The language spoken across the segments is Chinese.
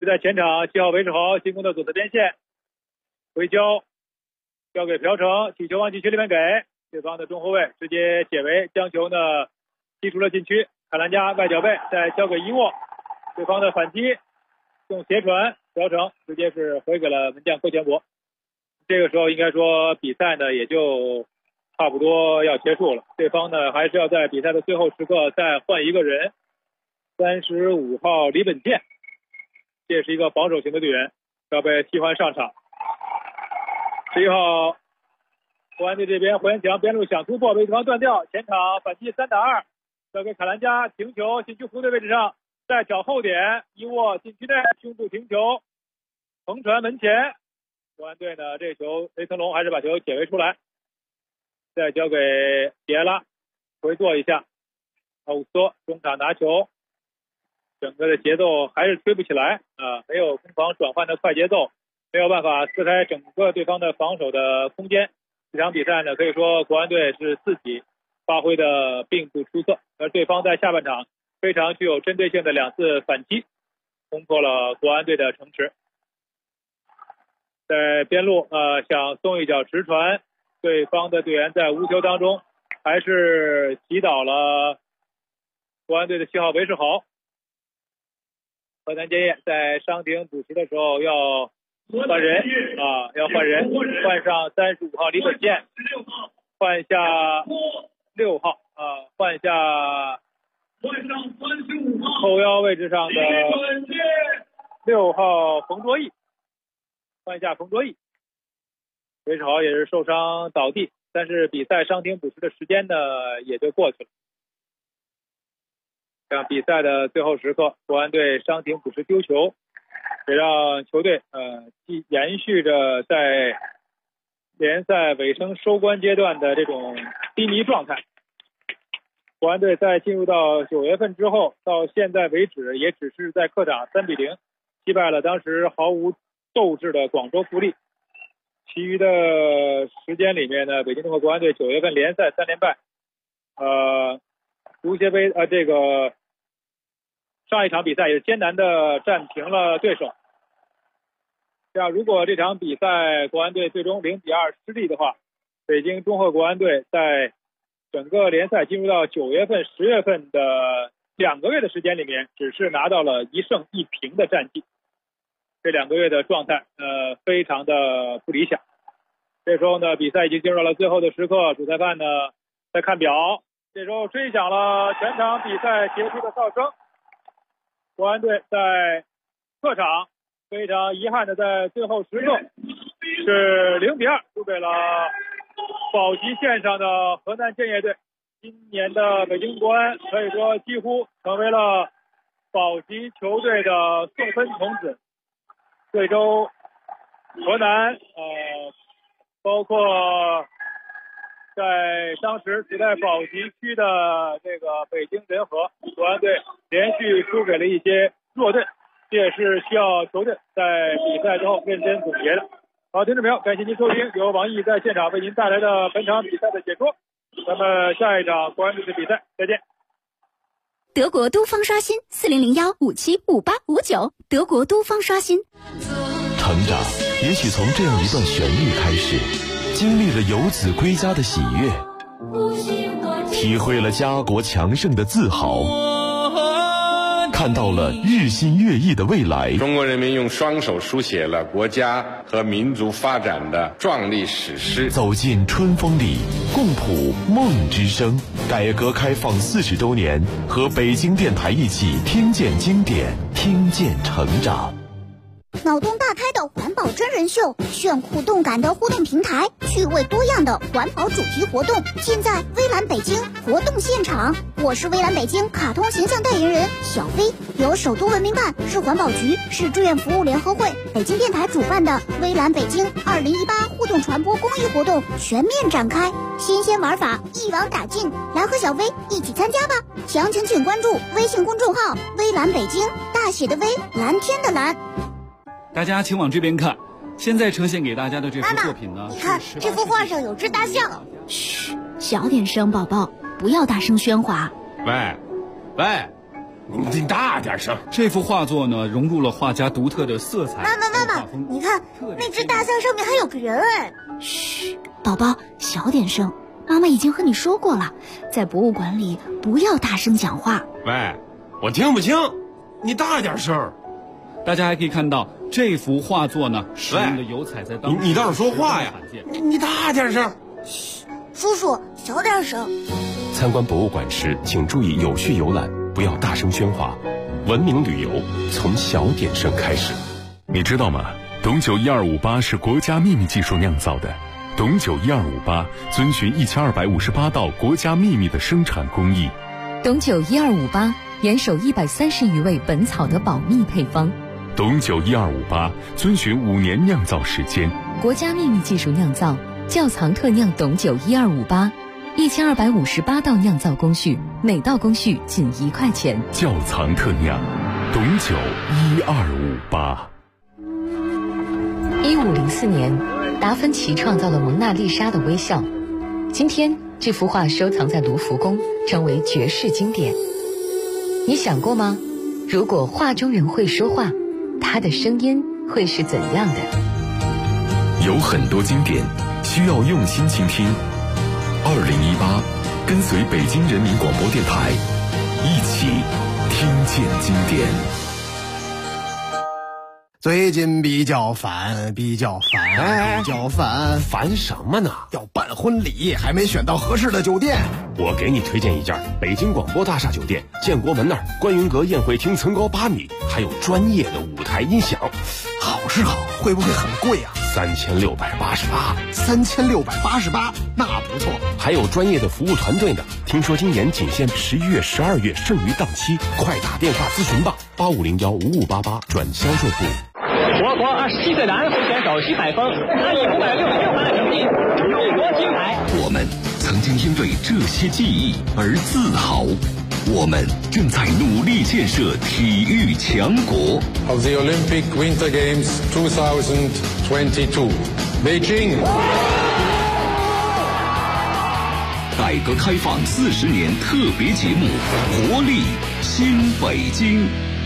在前场7号韦世豪进攻的左侧边线回交给朴成，起球往禁区里面给对方的中后卫直接解围，将球呢踢出了禁区。卡兰加外脚背再交给伊沃，对方的反击用斜传，朴成直接是回给了门将柯全博。这个时候应该说比赛呢也就差不多要结束了，对方呢还是要在比赛的最后时刻再换一个人。35号李本健，这是一个防守型的队员，要被替换上场。11号国安队这边胡延强边路想突破，被对方断掉，前场反击3打2，交给卡兰加停球，禁区弧队位置上再找后点，伊沃禁区内胸部停球，横传门前。国安队呢这球雷腾龙还是把球解围出来，再交给别拉回做一下，奥索中场拿球，整个的节奏还是推不起来啊，没有攻防转换的快节奏，没有办法撕开整个对方的防守的空间。这场比赛呢可以说国安队是自己发挥的并不出色，而对方在下半场非常具有针对性的2次反击攻破了国安队的城池。在边路想送一脚直传，对方的队员在无球当中还是击倒了国安队的7号韦世豪。河南建业在伤停补时的时候要换人要换人，换上35号李本健，换下6号换下后腰位置上的6号冯卓毅，换下冯卓毅。韦世豪也是受伤倒地，但是比赛伤停补时的时间呢也就过去了。这样比赛的最后时刻，国安队伤停补时丢球，也让球队继延续着在联赛尾声收官阶段的这种低迷状态。国安队在进入到9月份之后，到现在为止也只是在客场3比0击败了当时毫无斗志的广州富力。其余的时间里面呢，北京东方国安队9月份联赛3连败，足协杯这个上一场比赛也是艰难的战平了对手。这样，如果这场比赛国安队最终0比2失利的话，北京中赫国安队在整个联赛进入到9月份、10月份的2个月的时间里面，只是拿到了1胜1平的战绩。这2个月的状态非常的不理想。这时候呢，比赛已经进入到了最后的时刻，主裁判呢在看表，这时候吹响了全场比赛结束的哨声。国安队在客场非常遗憾的在最后时刻是0比2输给了保级线上的河南建业队。今年的北京国安可以说几乎成为了保级球队的送分童子。贵州、河南包括在当时处在保级区的这个北京人和，国安队连续输给了一些弱队，这也是需要球队在比赛之后认真总结的。好，听众朋友，感谢您收听由王毅在现场为您带来的本场比赛的解说。咱们下一场国安队的比赛再见。 德国都方刷新4001575859，德国都方刷新。 成长也许从这样一段旋律开始，经历了游子归家的喜悦，体会了家国强盛的自豪，看到了日新月异的未来。 中国人民用双手书写了国家和民族发展的壮丽史诗。 走进春风里，共谱梦之声。改革开放40周年，和北京电台一起听见经典，听见成长。 脑洞大开的环保真人秀，炫酷动感的互动平台，趣味多样的环保主题活动，尽在微蓝北京活动现场。我是微蓝北京卡通形象代言人小飞，由首都文明办、市环保局、市志愿服务联合会、北京电台主办的微蓝北京2018互动传播公益活动全面展开，新鲜玩法一网打尽，来和小飞一起参加吧！详情请关注微信公众号微蓝北京，大写的微，蓝天的蓝。 大家请往这边看，现在呈现给大家的这幅作品呢， 你看这幅画上有只大象。 嘘，小点声，宝宝，不要大声喧哗。 喂， 你大点声。 这幅画作呢，融入了画家独特的色彩。 妈妈，你看那只大象上面还有个人哎！ 嘘，宝宝，小点声。妈妈已经和你说过了，在博物馆里不要大声讲话。 喂，我听不清，你大点声。 大家还可以看到这幅画作呢，使用的油彩在当你倒是说话呀！你大点声。 嘘，叔叔小点声。 参观博物馆时，请注意有序游览，不要大声喧哗。文明旅游从小点声开始。 你知道吗？董酒1258是国家秘密技术酿造的。董酒1258遵循1258道国家秘密的生产工艺。 董酒1258严守130余味本草的保密配方。 董酒1258遵循5年酿造时间。 国家秘密技术酿造，窖藏特酿董酒1258，1258道酿造工序，每道工序仅1块钱。 窖藏特酿，董酒1258。 1504年，达芬奇创造了蒙娜丽莎的微笑。今天，这幅画收藏在卢浮宫，成为绝世经典。你想过吗？如果画中人会说话，他的声音会是怎样的？ 有很多经典需要用心倾听。2018，跟随北京人民广播电台，一起听见经典。 最近比较烦， 烦什么呢？ 要办婚礼，还没选到合适的酒店。 我给你推荐一家北京广播大厦酒店，建国门那儿观云阁宴会厅层高8米，还有专业的舞台音响。 好是好，会不会很贵啊 ？3688， 那不错。 还有专业的服务团队呢。听说今年仅限11月、12月剩余档期，快打电话咨询吧，85015588转销售部。 我国27岁男候选手徐海峰，他以566分的成绩荣夺金牌。 我们曾经因为这些记忆而自豪，我们正在努力建设体育强国。 Of the Olympic Winter Games 2022, Beijing。 改革开放40年特别节目，活力新北京。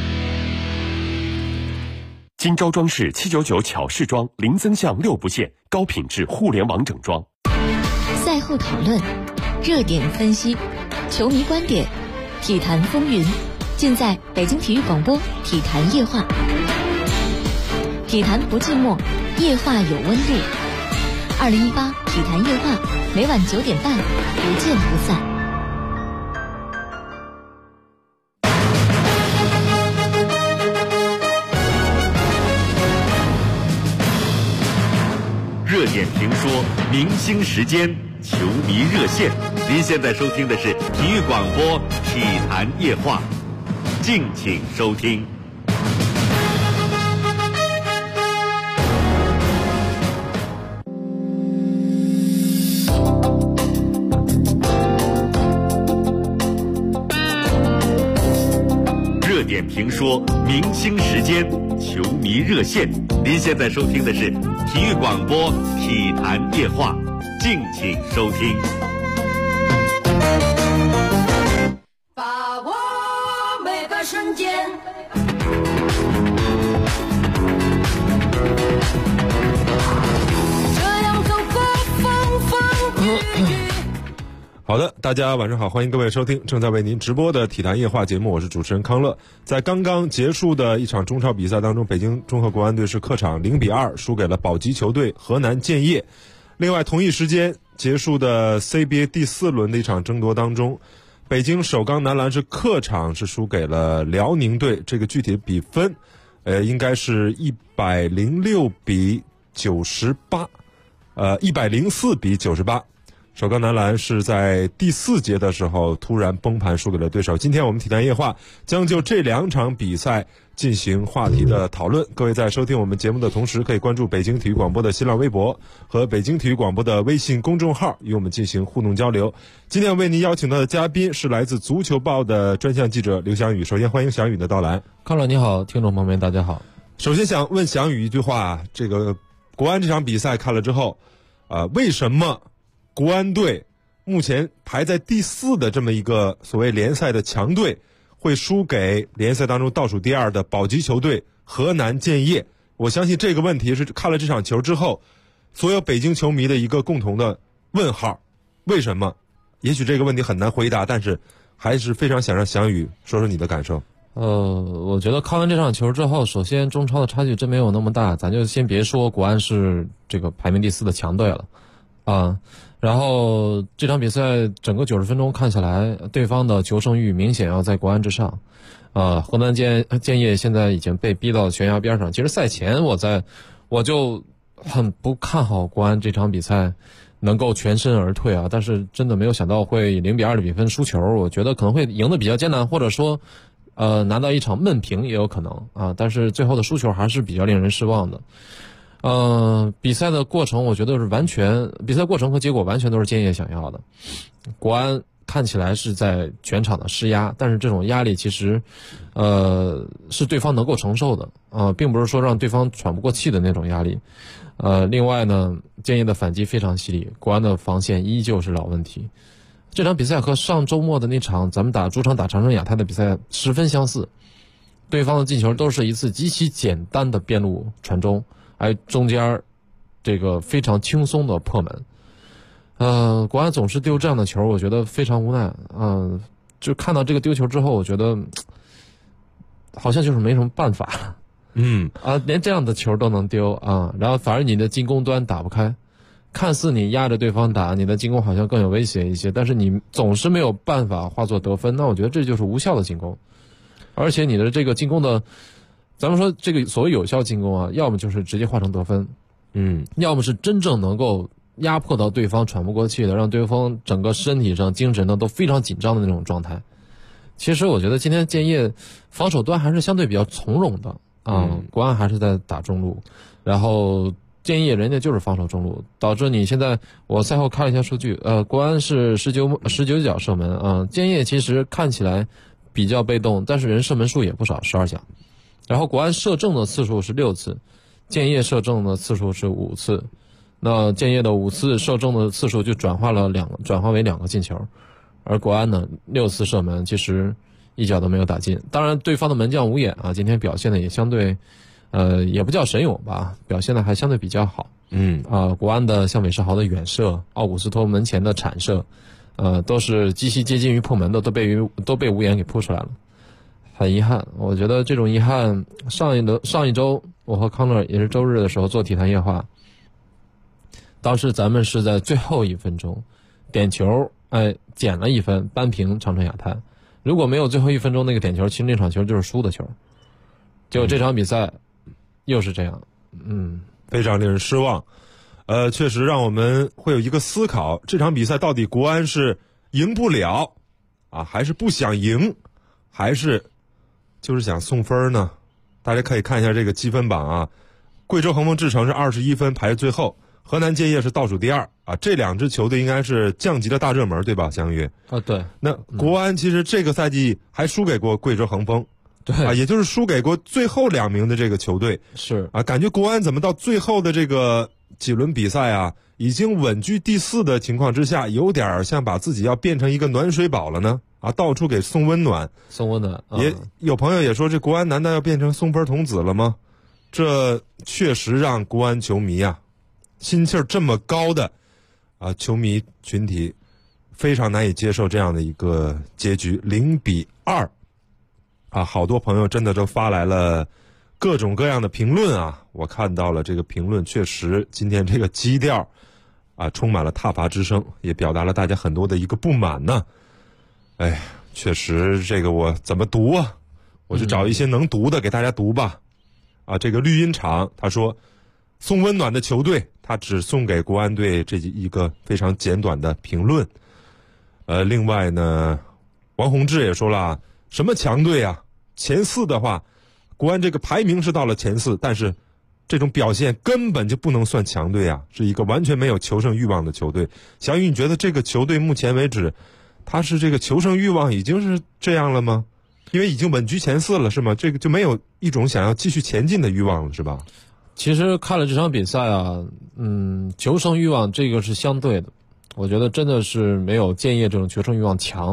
金招装饰799巧饰装，零增项6不限，高品质互联网整装。 赛后讨论，热点分析，球迷观点，体坛风云，尽在北京体育广播体坛夜话。体坛不寂寞，夜话有温度。2018体坛夜话，每晚9点半，不见不散。 热点评说，明星时间，球迷热线。您现在收听的是体育广播体坛夜话，敬请收听。热点评说，明星时间，球迷热线。您现在收听的是体育广播体坛夜话，敬请收听。 把握每个瞬间，这样走过风风雨雨。 好的，大家晚上好，欢迎各位收听正在为您直播的体坛夜话节目，我是主持人康乐。在刚刚结束的一场中超比赛当中，北京综合国安队是客场0-2输给了保级球队河南建业。另外同一时间结束的 CBA 第4轮的一场争夺当中，北京首钢男篮是客场是输给了辽宁队，这个具体的比分应该是104-98，首钢男篮是在第4节的时候突然崩盘输给了对手。今天我们体坛夜话将就这2场比赛进行话题的讨论。各位在收听我们节目的同时，可以关注北京体育广播的新浪微博和北京体育广播的微信公众号，与我们进行互动交流。今天为您邀请到的嘉宾是来自足球报的专项记者刘翔宇。首先欢迎翔宇的到来。 康乐你好，听众朋友们大家好。 首先想问翔宇一句话，这个国安这场比赛看了之后为什么国安队目前排在第4的这么一个所谓联赛的强队会输给联赛当中倒数第2的保级球队河南建业。我相信这个问题是看了这场球之后所有北京球迷的一个共同的问号。为什么？也许这个问题很难回答，但是还是非常想让翔宇说说你的感受。 我觉得看完这场球之后，首先中超的差距真没有那么大，咱就先别说国安是这个排名第4的强队了啊。然后这场比赛整个90分钟看下来，对方的求胜欲明显要在国安之上。河南建业现在已经被逼到悬崖边上。其实赛前我就很不看好国安这场比赛能够全身而退啊，但是真的没有想到会0-2的比分输球。我觉得可能会赢得比较艰难，或者说拿到一场闷平也有可能啊，但是最后的输球还是比较令人失望的。比赛的过程我觉得比赛过程和结果完全都是建业想要的。国安看起来是在全场的施压，但是这种压力其实是对方能够承受的并不是说让对方喘不过气的那种压力。另外呢，建业的反击非常犀利，国安的防线依旧是老问题。这场比赛和上周末的那场咱们主场打长城亚泰的比赛十分相似，对方的进球都是一次极其简单的边路传中，还中间这个非常轻松的破门。国安总是丢这样的球，我觉得非常无奈。就看到这个丢球之后，我觉得好像就是没什么办法。连这样的球都能丢啊，然后反而你的进攻端打不开。看似你压着对方打，你的进攻好像更有威胁一些，但是你总是没有办法化作得分，那我觉得这就是无效的进攻。而且你的这个进攻的，咱们说这个所谓有效进攻啊，要么就是直接化成得分，要么是真正能够压迫到对方喘不过气的，让对方整个身体上精神上都非常紧张的那种状态。其实我觉得今天建业防守端还是相对比较从容的国安还是在打中路，然后建业人家就是防守中路，导致你现在我赛后看了一下数据，国安是19脚射门建业其实看起来比较被动，但是人射门数也不少，12脚。然后国安射正的次数是6次，建业射正的次数是5次。那建业的5次射正的次数就转化为2个进球，而国安呢6次射门其实一脚都没有打进。当然对方的门将吴衍今天表现的也相对也不叫神勇吧，表现的还相对比较好。国安的像韦世豪的远射，奥古斯托门前的铲射都是极其接近于破门的，都被吴衍给扑出来了。很遗憾，我觉得这种遗憾上一周我和康乐也是周日的时候做体坛夜话，当时咱们是在最后1分钟点球捡了1分扳平长城亚泰，如果没有最后1分钟那个点球，其实那场球就是输的球。结果这场比赛又是这样， 非常令人失望。确实让我们会有一个思考，这场比赛到底国安是赢不了还是不想赢，还是就是想送分呢？大家可以看一下这个积分榜贵州恒丰智诚是21分排最后，河南建业是倒数第2这2支球队应该是降级的大热门，对吧？翔宇对。 那国安其实这个赛季还输给过贵州恒丰， 对也就是输给过最后2名的这个球队。 是感觉国安怎么到最后的这个几轮比赛已经稳居第4的情况之下，有点像把自己要变成一个暖水宝了呢？到处给送温暖。也有朋友也说，这国安难道要变成送分童子了吗？这确实让国安球迷心气儿这么高的球迷群体非常难以接受这样的一个结局，0-2好多朋友真的都发来了各种各样的评论我看到了这个评论，确实今天这个基调充满了挞伐之声，也表达了大家很多的一个不满呢。确实这个我怎么读我就找一些能读的给大家读吧。这个绿茵场他说，送温暖的球队他只送给国安队这一个非常简短的评论。另外呢，王洪志也说了，什么强队前4的话，国安这个排名是到了前4，但是这种表现根本就不能算强队是一个完全没有求胜欲望的球队。翔宇，你觉得这个球队目前为止他是这个求胜欲望已经是这样了吗？因为已经稳居前4了是吗？这个就没有一种想要继续前进的欲望了是吧？ 其实看了这场比赛求胜欲望这个是相对的，我觉得真的是没有建业这种求胜欲望强。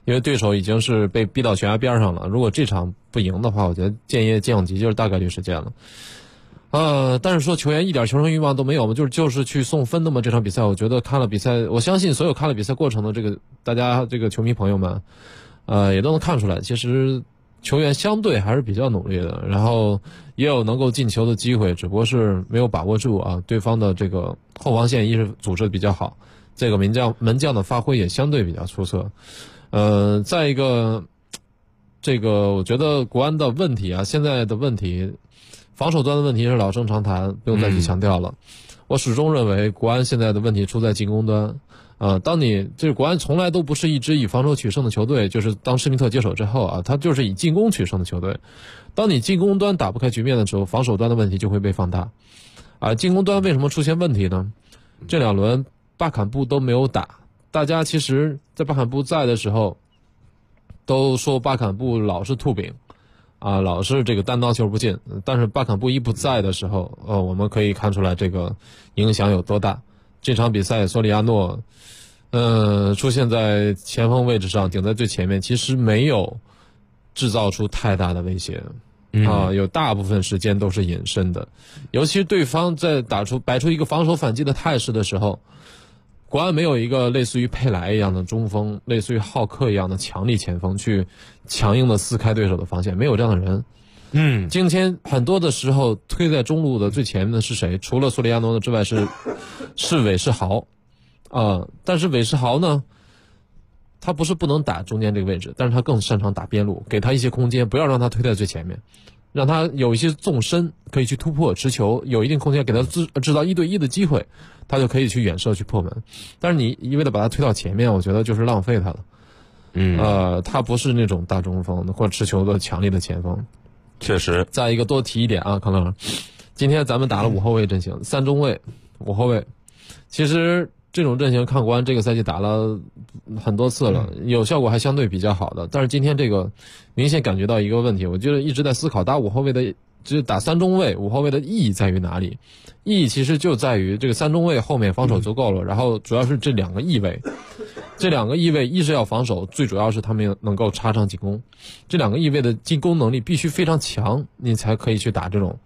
因为对手已经是被逼到悬崖边上了。如果这场不赢的话，我觉得建业降级就是大概率事件了。但是说球员一点求胜欲望都没有，就是去送分的嘛。这场比赛，我觉得看了比赛，我相信所有看了比赛过程的这个大家这个球迷朋友们，也都能看出来，其实球员相对还是比较努力的，然后也有能够进球的机会，只不过是没有把握住啊。对方的这个后防线一是组织的比较好，这个门将的发挥也相对比较出色。再一个，这个我觉得国安的问题啊，现在的问题。防守端的问题是老生常谈，不用再去强调了。我始终认为国安现在的问题出在进攻端。当你就是国安从来都不是一支以防守取胜的球队，就是当施密特接手之后啊，他就是以进攻取胜的球队。当你进攻端打不开局面的时候，防守端的问题就会被放大。进攻端为什么出现问题呢？这2轮巴坎布都没有打，大家其实在巴坎布在的时候，都说巴坎布老是吐饼。老是这个单刀球不进，但是巴坎布一不在的时候，我们可以看出来这个影响有多大。这场比赛索里亚诺，出现在前锋位置上，顶在最前面，其实没有制造出太大的威胁，有大部分时间都是隐身的。尤其是对方在摆出一个防守反击的态势的时候，国安没有一个类似于佩莱一样的中锋，类似于浩克一样的强力前锋去强硬的撕开对手的防线，没有这样的人。今天很多的时候推在中路的最前面的是谁？除了索里亚诺之外是韦世豪，但是韦世豪呢，他不是不能打中间这个位置，但是他更擅长打边路，给他一些空间，不要让他推在最前面，让他有一些纵深可以去突破持球，有一定空间，给他制造1对1的机会，他就可以去远射去破门。但是你一味的把他推到前面，我觉得就是浪费他了。他不是那种大中锋或者持球的强力的前锋。 确实。 再一个多提一点啊，康乐，今天咱们打了5后卫阵型，3中卫5后卫。其实这种阵型看国安这个赛季打了很多次了，有效果还相对比较好的。但是今天这个明显感觉到一个问题，我觉得一直在思考打5后卫的，就是打3中卫5后卫的意义在于哪里？意义其实就在于这个3中卫后面防守足够了，然后主要是这2个翼位，这2个翼位一是要防守，最主要是他们能够插上进攻。这2个翼位的进攻能力必须非常强，你才可以去打这种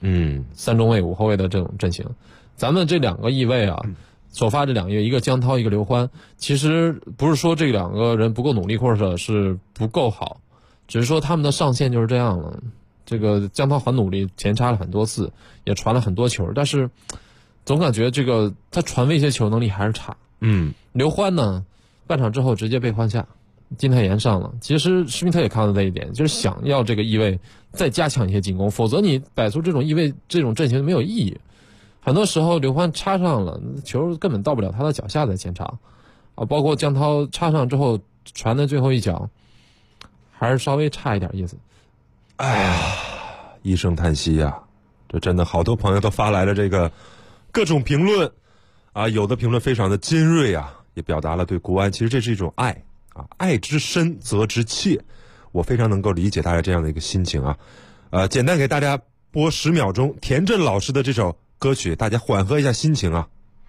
3中卫5后卫的这种阵型。咱们这2个翼位啊，首发这2个，一个江涛，一个刘欢，其实不是说这2个人不够努力或者是不够好，只是说他们的上限就是这样了。这个江涛很努力，前插了很多次，也传了很多球，但是总感觉这个他传威胁球能力还是差。刘欢呢，半场之后直接被换下，金泰妍上了。其实施密特也看到这一点，就是想要这个翼位再加强一些进攻，否则你摆出这种翼位这种阵型没有意义。很多时候刘欢插上了，球根本到不了他的脚下，在前场包括江涛插上之后传的最后一脚还是稍微差一点意思。 一声叹息呀，这真的好多朋友都发来了这个各种评论有的评论非常的尖锐也表达了对国安，其实这是一种爱爱之深则之切，我非常能够理解大家这样的一个心情简单给大家播10秒钟田震老师的这首歌曲，大家缓和一下心情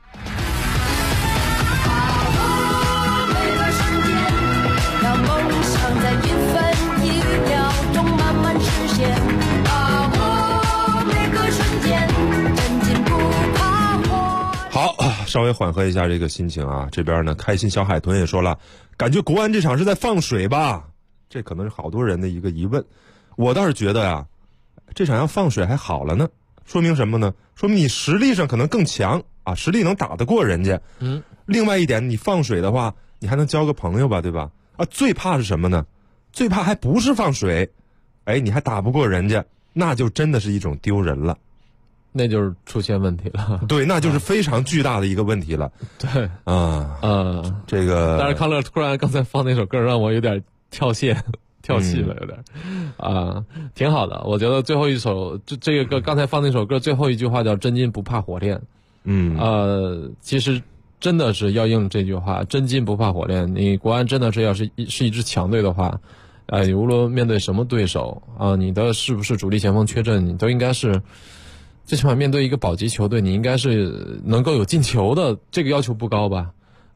好，稍微缓和一下这个心情这边呢，开心小海豚也说了，感觉国安这场是在放水吧？这可能是好多人的一个疑问。我倒是觉得这场要放水还好了呢，说明什么呢？说明你实力上可能更强实力能打得过人家。另外一点，你放水的话，你还能交个朋友吧，对吧？最怕是什么呢？最怕还不是放水，你还打不过人家，那就真的是一种丢人了。 那就是出现问题了。 对，那就是非常巨大的一个问题了。 对这个。 但是康乐突然刚才放那首歌让我有点跳戏了，有点挺好的。我觉得最后一首这个歌，刚才放那首歌最后一句话叫真金不怕火炼。其实真的是要应这句话，真金不怕火炼。你国安真的是要是一支强队的话，无论面对什么对手你的是不是主力前锋缺阵，你都应该是。最起码面对一个保级球队，你应该是能够有进球的，这个要求不高吧？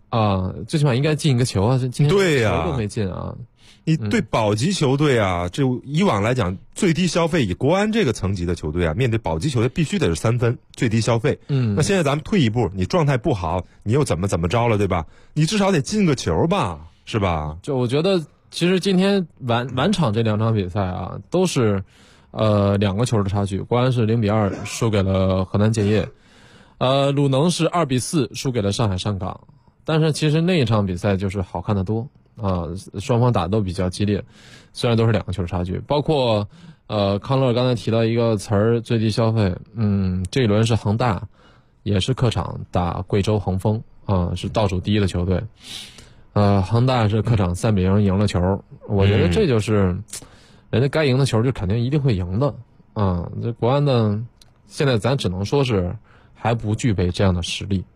啊，最起码应该进一个球啊，今天对呀， 球都没进啊。 你对保级球队啊，这以往来讲最低消费，以国安这个层级的球队啊，面对保级球队必须得是3分最低消费。那现在咱们退一步，你状态不好，你又怎么着了，对吧？你至少得进个球吧，是吧？ 就我觉得，其实今天晚场这2场比赛啊，都是2个球的差距。国安是0-2输给了河南建业，鲁能是2-4输给了上海上港。但是其实那一场比赛就是好看得多。双方打都比较激烈，虽然都是2个球的差距。包括康乐刚才提到一个词儿，最低消费。这一轮是恒大，也是客场打贵州恒丰是倒数第一的球队。恒大是客场3-0赢了球，我觉得这就是人家该赢的球就肯定一定会赢的这国安呢，现在咱只能说是还不具备这样的实力。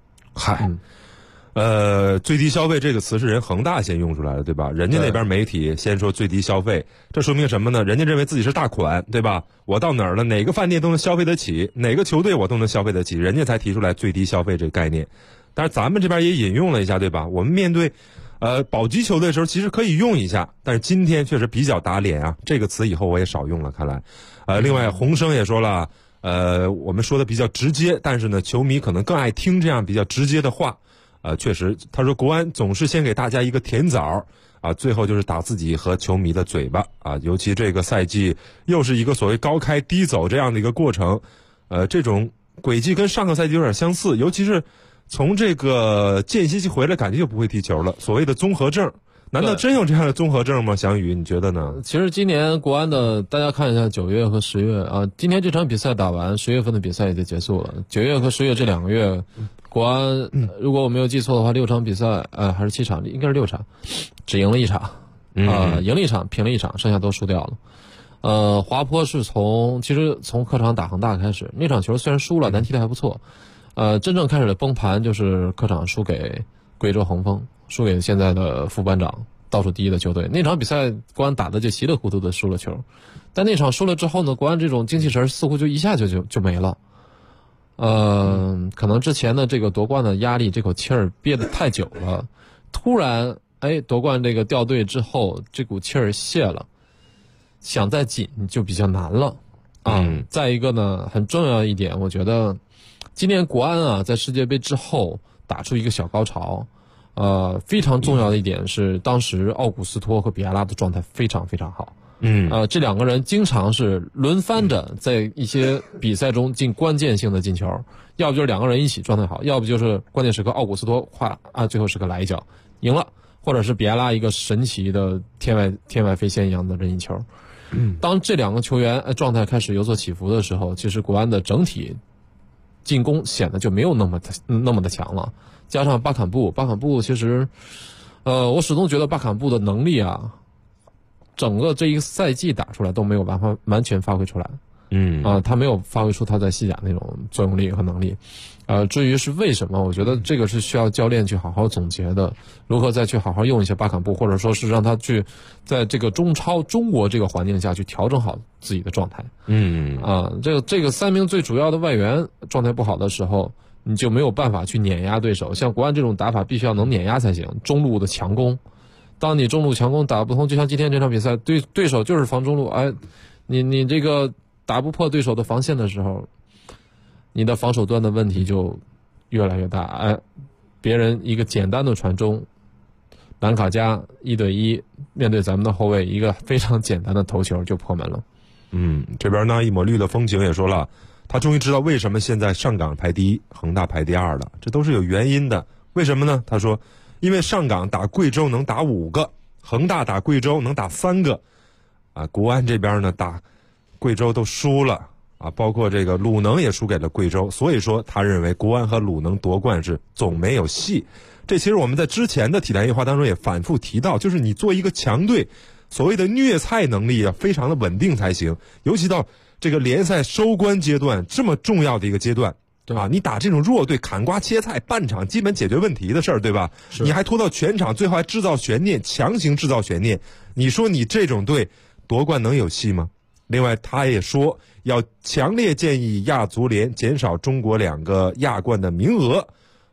最低消费这个词是人恒大先用出来的，对吧？人家那边媒体先说最低消费，这说明什么呢？人家认为自己是大款，对吧？我到哪儿了，哪个饭店都能消费得起，哪个球队我都能消费得起，人家才提出来最低消费这个概念。但是咱们这边也引用了一下，对吧？我们面对保级球队的时候其实可以用一下，但是今天确实比较打脸啊，这个词以后我也少用了，看来。另外洪生也说了，我们说的比较直接，但是呢球迷可能更爱听这样比较直接的话。确实，他说国安总是先给大家一个甜枣最后就是打自己和球迷的嘴巴尤其这个赛季又是一个所谓高开低走这样的一个过程，这种轨迹跟上个赛季有点相似，尤其是从这个间歇期回来，感觉就不会踢球了，所谓的综合症。难道真有这样的综合症吗？翔宇，你觉得呢？ 其实今年国安的，大家看一下9月和10月今天这场比赛打完，10月份的比赛也就结束了。9月和10月这2个月，国安如果我没有记错的话，6场比赛还是7场，应该是6场，只赢了1场赢了1场，平了1场，剩下都输掉了。滑坡是从客场打恒大开始，那场球虽然输了，但踢得还不错。真正开始的崩盘就是客场输给贵州恒丰，输给现在的副班长倒数第一的球队。那场比赛国安打的就稀里糊涂的输了球，但那场输了之后呢，国安这种精气神似乎就一下就没了。可能之前的这个夺冠的压力，这口气儿憋得太久了，突然夺冠这个掉队之后，这股气儿泄了，想再紧就比较难了再一个呢，很重要一点，我觉得今年国安在世界杯之后打出一个小高潮。非常重要的一点是，当时奥古斯托和比埃拉的状态非常非常好。这2个人经常是轮番着在一些比赛中进关键性的进球，要不就是2个人一起状态好，要不就是关键时刻奥古斯托最后时刻来一脚赢了，或者是比埃拉一个神奇的天外飞仙一样的任意球。当这2个球员状态开始有所起伏的时候，其实国安的整体进攻显得就没有那么的强了。加上巴坎布其实我始终觉得巴坎布的能力整个这一个赛季打出来都没有办法完全发挥出来。他没有发挥出他在西甲那种作用力和能力。至于是为什么，我觉得这个是需要教练去好好总结的，如何再去好好用一些巴坎布，或者说是让他去在这个中国这个环境下去调整好自己的状态。这个3名最主要的外援状态不好的时候，你就没有办法去碾压对手。像国安这种打法必须要能碾压才行，中路的强攻，当你中路强攻打不通，就像今天这场比赛对手就是防中路，你这个打不破对手的防线的时候，你的防守端的问题就越来越大。别人一个简单的传中，兰卡加1对1面对咱们的后卫，一个非常简单的头球就破门了。 这边呢一抹绿的风景也说了，他终于知道为什么现在上港排第1，恒大排第2了，这都是有原因的。为什么呢？他说因为上港打贵州能打5个，恒大打贵州能打3个国安这边呢打贵州都输了包括这个鲁能也输给了贵州，所以说他认为国安和鲁能夺冠是总没有戏。这其实我们在之前的体坛夜话当中也反复提到，就是你做一个强队，所谓的虐菜能力要非常的稳定才行，尤其到这个联赛收官阶段这么重要的一个阶段你打这种弱队砍瓜切菜，半场基本解决问题的事儿，对吧？你还拖到全场，最后还制造悬念，强行制造悬念，你说你这种队夺冠能有戏吗？另外他也说要强烈建议亚足联减少中国2个亚冠的名额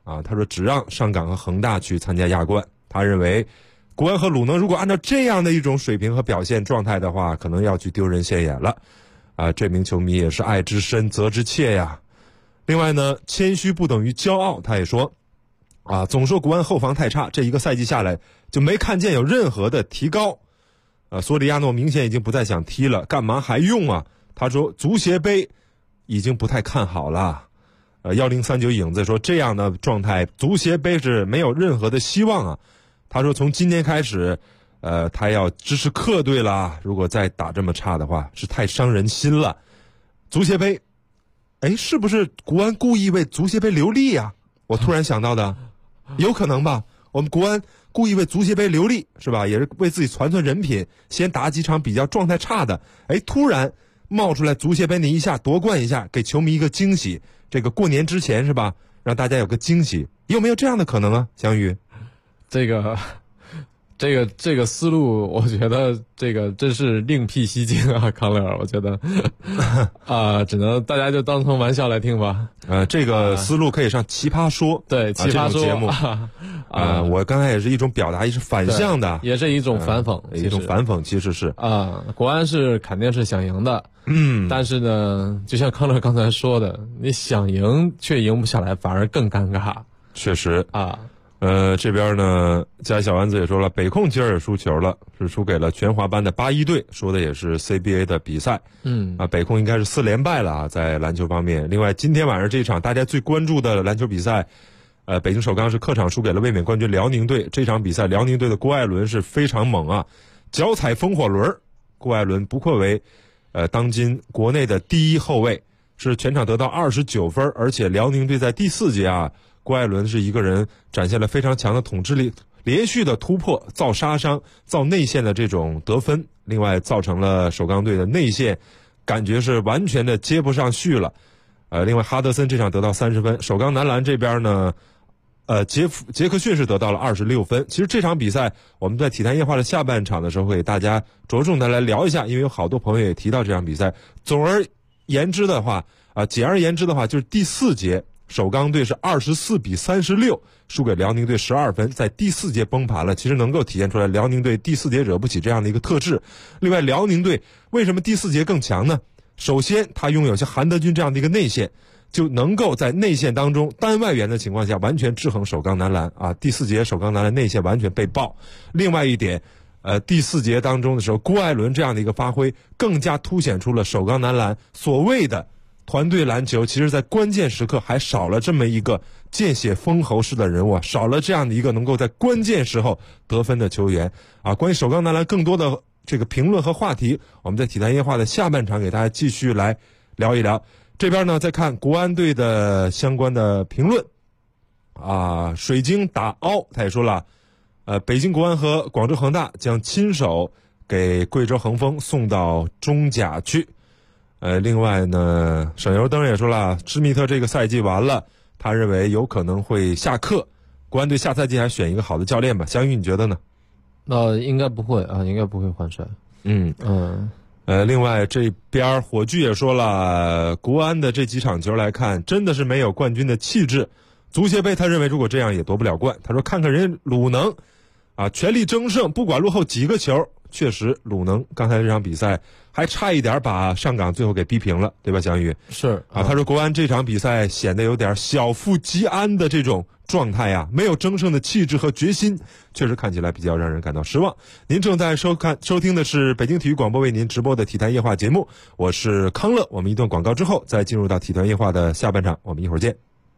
啊，他说只让上港和恒大去参加亚冠。他认为国安和鲁能如果按照这样的一种水平和表现状态的话，可能要去丢人现眼了。啊，这名球迷也是爱之深责之切呀。另外呢，谦虚不等于骄傲，他也说啊，总说国安后防太差，这一个赛季下来就没看见有任何的提高。索里亚诺明显已经不再想踢了，干嘛还用啊？他说足协杯已经不太看好了。1039影子说这样的状态，足协杯是没有任何的希望啊。他说从今年开始，他要支持客队了。如果再打这么差的话，是太伤人心了。足协杯，是不是国安故意为足协杯留力呀？我突然想到的，有可能吧？我们国安故意为足协杯留力，是吧？也是为自己攒人品，先打几场比较状态差的，突然冒出来足协杯你一下夺冠一下，给球迷一个惊喜。这个过年之前是吧？让大家有个惊喜，有没有这样的可能啊？翔宇， 这个思路，我觉得这个真是另辟蹊径啊，康乐，我觉得只能大家就当成玩笑来听吧。 这个思路可以上奇葩说， 对，奇葩说节目我刚才也是一种表达，也是反向的， 也是一种反讽， 一种反讽，其实是国安是肯定是想赢的，但是呢，就像康乐刚才说的，你想赢却赢不下来，反而更尴尬。 确实这边呢，家小丸子也说了，北控今儿也输球了，是输给了全华班的81队，说的也是 CBA 的比赛。北控应该是4连败了啊，在篮球方面。另外，今天晚上这场大家最关注的篮球比赛，北京首钢是客场输给了卫冕冠军辽宁队。这场比赛，辽宁队的郭艾伦是非常猛啊，脚踩风火轮。郭艾伦不愧为当今国内的第一后卫，是全场得到29分，而且辽宁队在第4节啊。郭艾伦是一个人展现了非常强的统治力，连续的突破造杀伤造内线的这种得分，另外造成了首钢队的内线感觉是完全的接不上去了。另外哈德森这场得到30分，首钢男篮这边呢杰克逊是得到了26分。其实这场比赛我们在体坛夜话的下半场的时候会给大家着重的来聊一下，因为有好多朋友也提到这场比赛。简而言之的话就是第4节首钢队是24比36输给辽宁队12分，在第4节崩盘了。其实能够体现出来辽宁队第4节惹不起这样的一个特质。另外，辽宁队为什么第4节更强呢？首先，他拥有像韩德君这样的一个内线，就能够在内线当中单外援的情况下完全制衡首钢男篮啊。第4节首钢男篮内线完全被爆。另外一点，第4节当中的时候，郭艾伦这样的一个发挥更加凸显出了首钢男篮所谓的团队篮球，其实在关键时刻还少了这么一个见血封喉式的人物，少了这样的一个能够在关键时候得分的球员啊。关于首钢男篮更多的这个评论和话题，我们在体坛夜话的下半场给大家继续来聊一聊。这边呢，再看国安队的相关的评论啊，水晶打凹他也说了，北京国安和广州恒大将亲手给贵州恒丰送到中甲去。另外呢，省油灯也说了，施密特这个赛季完了，他认为有可能会下课，国安队下赛季还选一个好的教练吧。翔宇你觉得呢？ 应该不会啊，应该不会换帅。 另外这边火炬也说了，国安的这几场球来看，真的是没有冠军的气质。足协杯他认为如果这样也夺不了冠。他说看看人鲁能啊，全力争胜，不管落后几个球。确实，鲁能刚才这场比赛还差一点把上港最后给逼平了，对吧，翔宇？ 是啊，他说国安这场比赛显得有点小富即安的这种状态啊，没有争胜的气质和决心，确实看起来比较让人感到失望。您正在收听的是北京体育广播为您直播的体坛夜话节目，我是康乐。我们一段广告之后，再进入到体坛夜话的下半场，我们一会儿见。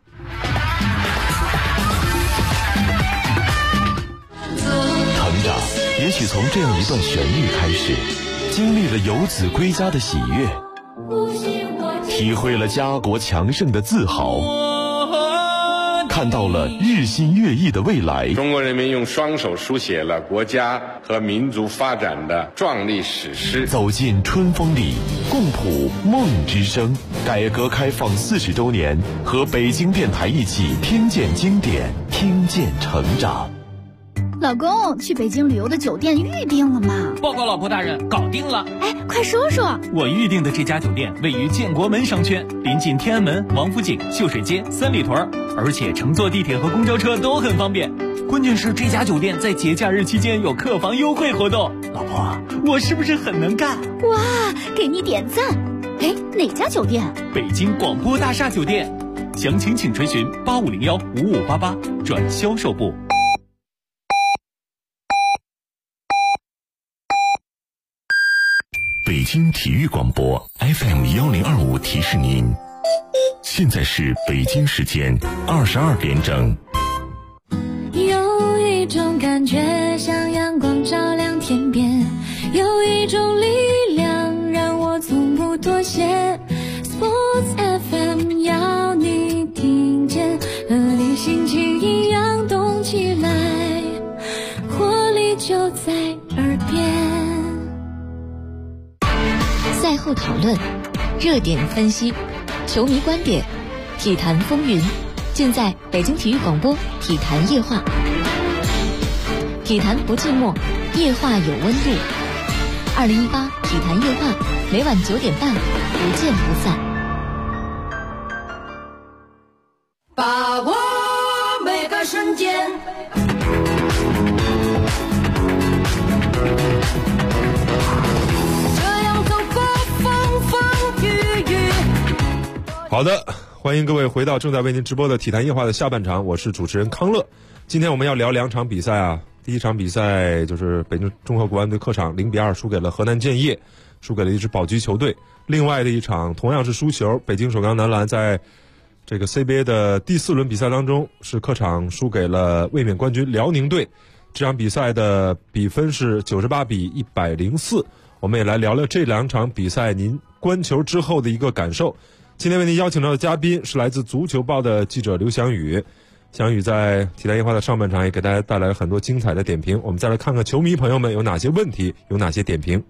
成长也许从这样一段旋律开始，经历了游子归家的喜悦，体会了家国强盛的自豪，看到了日新月异的未来。 中国人民用双手书写了国家和民族发展的壮丽史诗。 走进春风里，共谱梦之声。改革开放40周年，和北京电台一起听见经典，听见成长。 老公，去北京旅游的酒店预定了吗？ 报告老婆大人，搞定了。 哎，快说说。 我预定的这家酒店位于建国门商圈，临近天安门、王府井、秀水街、三里屯，而且乘坐地铁和公交车都很方便。关键是这家酒店在节假日期间有客房优惠活动。老婆，我是不是很能干？ 哇，给你点赞。哎，哪家酒店？ 北京广播大厦酒店。详情请垂询85015588转销售部。 北京体育广播 FM1025提示您，现在是北京时间22点整。 有一种感觉像阳光照亮天边，有一种力量让我从不妥协。Sports FM 要你听见，和你心情一样动起来，活力就在耳边。 赛后讨论，热点分析，球迷观点，体坛风云，尽在北京体育广播体坛夜话。体坛不寂寞，夜话有温度。2018体坛夜话，每晚9点半，不见不散。 把握每个瞬间。 好的，欢迎各位回到正在为您直播的体坛夜话的下半场，我是主持人康乐。今天我们要聊2场比赛啊。第一场比赛就是北京中赫国安队客场0-2输给了河南建业，输给了一支保级球队。另外的一场同样是输球，北京首钢男篮在这个 CBA 的第4轮比赛当中是客场输给了卫冕冠军辽宁队。这场比赛的比分是98-104。我们也来聊聊这2场比赛您观球之后的一个感受。今天为您邀请到的嘉宾是来自足球报的记者刘翔宇。翔宇在体坛夜话的上半场也给大家带来了很多精彩的点评，我们再来看看球迷朋友们有哪些问题，有哪些点评。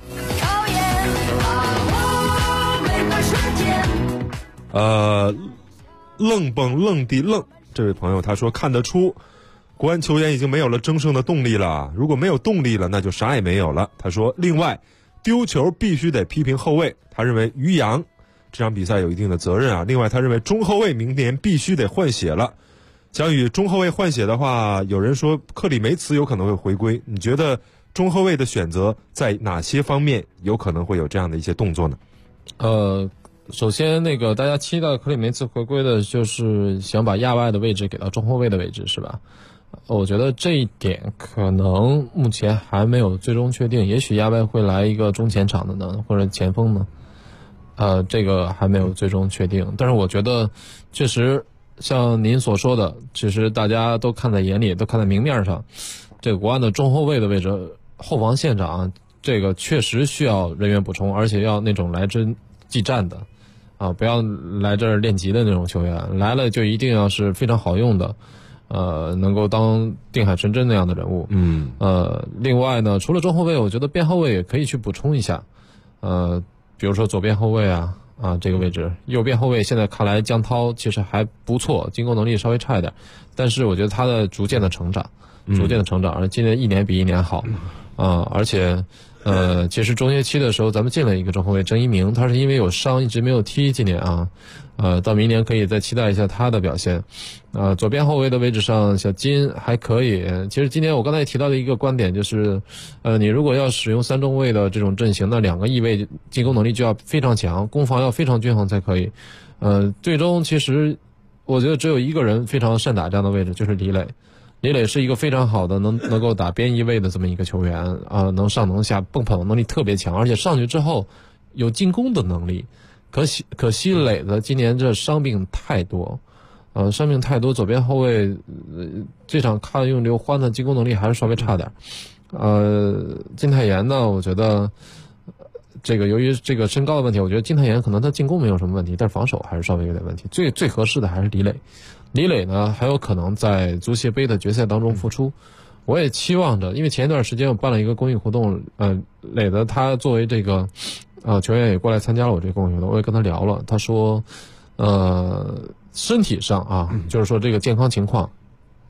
愣蹦愣地愣，这位朋友他说看得出国安球员已经没有了争胜的动力了，如果没有动力了那就啥也没有了。他说另外丢球必须得批评后卫，他认为于洋这场比赛有一定的责任啊。另外他认为中后卫明年必须得换血了。翔宇，中后卫换血的话，有人说克里梅茨有可能会回归，你觉得中后卫的选择在哪些方面有可能会有这样的一些动作呢？ 首先大家期待克里梅茨回归的就是想把亚外的位置给到中后卫的位置，是吧？我觉得这一点可能目前还没有最终确定，也许亚外会来一个中前场的呢，或者前锋呢，这个还没有最终确定。但是我觉得确实像您所说的，其实大家都看在眼里，都看在明面上，这个国安的中后卫的位置，后防线上这个确实需要人员补充，而且要那种来之技战的不要来这儿练级的那种球员，来了就一定要是非常好用的，能够当定海神针那样的人物。另外呢，除了中后卫，我觉得边后卫也可以去补充一下，比如说左边后卫这个位置，右边后卫现在看来江涛其实还不错，进攻能力稍微差一点，但是我觉得他的逐渐的成长，而今年一年比一年好，而且其实中学期的时候咱们进了一个中后卫郑一鸣，他是因为有伤一直没有踢，今年到明年可以再期待一下他的表现。左边后卫的位置上小金还可以，其实今年我刚才也提到的一个观点就是，你如果要使用3中卫的这种阵型，那2个翼位进攻能力就要非常强，攻防要非常均衡才可以。最终其实我觉得只有一个人非常善打这样的位置，就是李磊。李磊是一个非常好的能够打边翼位的这么一个球员能上能下，蹦跑能力特别强，而且上去之后有进攻的能力。可惜磊子今年这伤病太多，左边后卫这场看用刘欢的进攻能力还是稍微差点。金泰妍呢，我觉得这个由于这个身高的问题，我觉得金泰妍可能他进攻没有什么问题，但是防守还是稍微有点问题。最合适的还是李磊。李磊呢还有可能在足协杯的决赛当中复出。我也期望着，因为前一段时间我办了一个公益活动，磊子他作为这个球员也过来参加了我这个公益活动，我也跟他聊了，他说身体上就是说这个健康情况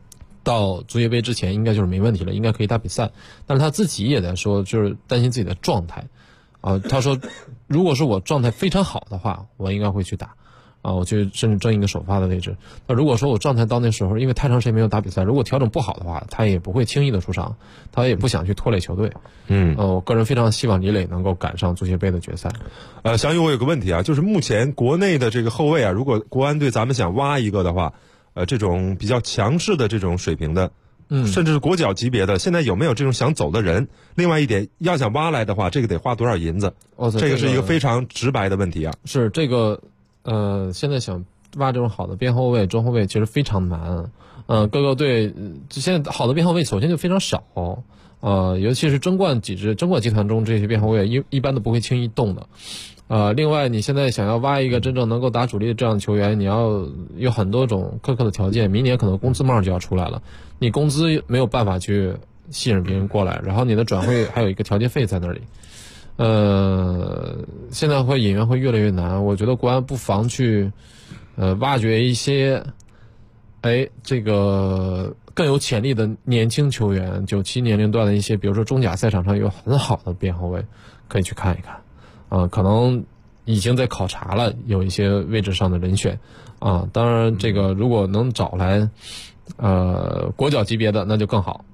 到足协杯之前应该就是没问题了，应该可以打比赛。但是他自己也在说，就是担心自己的状态他说如果是我状态非常好的话，我应该会去打我去甚至争一个首发的位置。那如果说我状态到那时候，因为太长时间没有打比赛，如果调整不好的话，他也不会轻易的出场，他也不想去拖累球队。我个人非常希望李磊能够赶上足协杯的决赛。 小雨，我有个问题啊，就是目前国内的这个后卫啊，如果国安队咱们想挖一个的话，这种比较强势的这种水平的，甚至是国脚级别的，现在有没有这种想走的人？另外一点，要想挖来的话，这个得花多少银子？这个是一个非常直白的问题啊。 是这个，现在想挖这种好的边后卫、中后卫，其实非常难。各个队现在好的边后卫首先就非常少，尤其是争冠集团中这些边后卫一般都不会轻易动的。另外你现在想要挖一个真正能够打主力的这样的球员，你要有很多种苛刻的条件，明年可能工资帽就要出来了，你工资没有办法去吸引别人过来，然后你的转会还有一个调节费在那里。现在引援会越来越难，我觉得国安不妨去挖掘一些这个更有潜力的年轻球员，97年龄段的一些，比如说中甲赛场上有很好的边后卫，可以去看一看。可能已经在考察了，有一些位置上的人选当然这个如果能找来国脚级别的那就更好。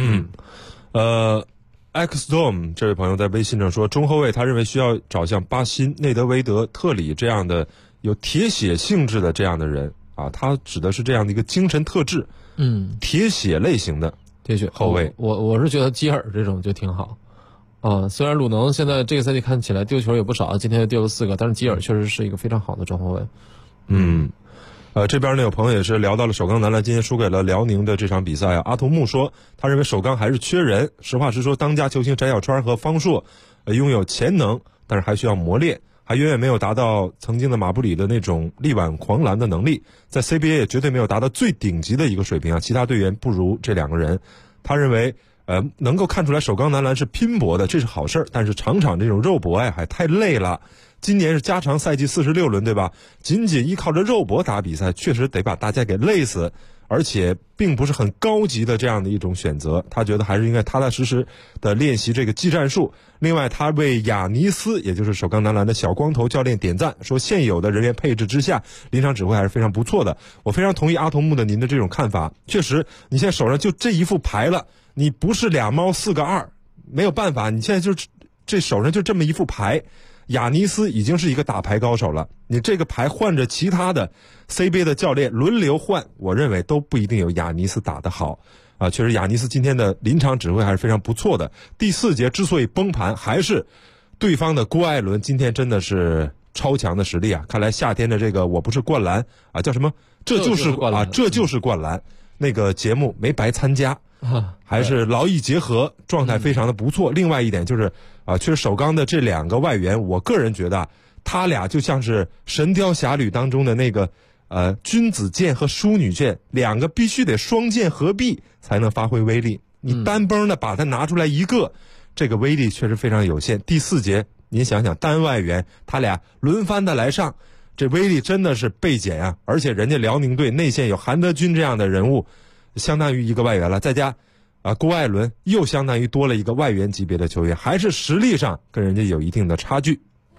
Xstorm 这位朋友在微信上说，中后卫他认为需要找像巴辛、内德维德、特里这样的有铁血性质的这样的人他指的是这样的一个精神特质，铁血类型的铁血后卫。 我是觉得基尔这种就挺好。虽然鲁能现在这个赛季看起来丢球也不少，今天又丢了4个，但是基尔确实是一个非常好的中后卫。 这边呢有朋友也是聊到了首钢男篮今天输给了辽宁的这场比赛阿童木说，他认为首钢还是缺人。实话实说，当家球星翟小川和方硕拥有潜能，但是还需要磨练，还远远没有达到曾经的马布里的那种力挽狂澜的能力，在 CBA 也绝对没有达到最顶级的一个水平其他队员不如这2个人。他认为能够看出来首钢男篮是拼搏的，这是好事，但是场场这种肉搏还太累了。今年是加长赛季46轮，对吧？仅仅依靠着肉搏打比赛，确实得把大家给累死，而且并不是很高级的这样的一种选择。他觉得还是应该踏踏实实的练习这个技战术。另外，他为亚尼斯，也就是首钢男篮的小光头教练点赞，说现有的人员配置之下，临场指挥还是非常不错的。我非常同意阿童木的您的这种看法。确实，你现在手上就这一副牌了，你不是2猫4个2，没有办法。你现在就这手上就这么一副牌。亚尼斯已经是一个打牌高手了，你这个牌换着其他的 CBA 的教练轮流换，我认为都不一定有亚尼斯打得好确实亚尼斯今天的临场指挥还是非常不错的。第4节之所以崩盘，还是对方的郭艾伦今天真的是超强的实力看来夏天的这个我不是灌篮叫什么这就是灌篮那个节目没白参加还是劳逸结合，状态非常的不错。另外一点就是确实首钢的这2个外援，我个人觉得他俩就像是神雕侠侣当中的那个君子剑和淑女剑，2个必须得双剑合璧才能发挥威力。你单崩的把它拿出来一个，这个威力确实非常有限。第4节您想想单外援他俩轮番的来上，这威力真的是倍减而且人家辽宁队内线有韩德君这样的人物，相当于一个外援了，再加郭艾伦又相当于多了一个外援级别的球员，还是实力上跟人家有一定的差距。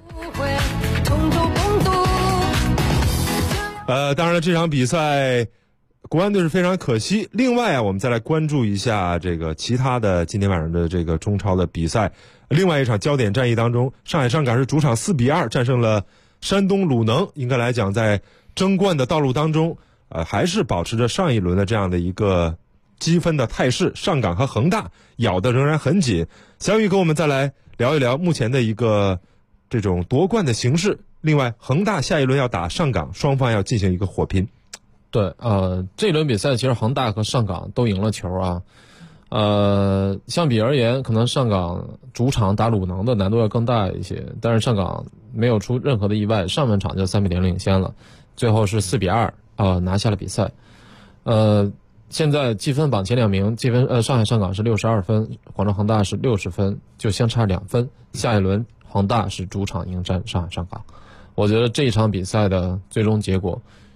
当然了，这场比赛国安队是非常可惜。另外我们再来关注一下这个其他的今天晚上的这个中超的比赛。另外一场焦点战役当中，上海上港是主场4比2战胜了山东鲁能。应该来讲，在争冠的道路当中还是保持着上一轮的这样的一个积分的态势，上港和恒大咬得仍然很紧。小雨跟我们再来聊一聊目前的一个这种夺冠的形势。另外，恒大下一轮要打上港，双方要进行一个火拼。 对，这轮比赛其实恒大和上港都赢了球相比而言，可能上港主场打鲁能的难度要更大一些，但是上港没有出任何的意外，上半场就3比0领先了，最后是4比2拿下了比赛。现在积分榜前2名，上海上港是62分，广州恒大是60分，就相差2分。下一轮恒大是主场迎战上海上港。我觉得这一场比赛的最终结果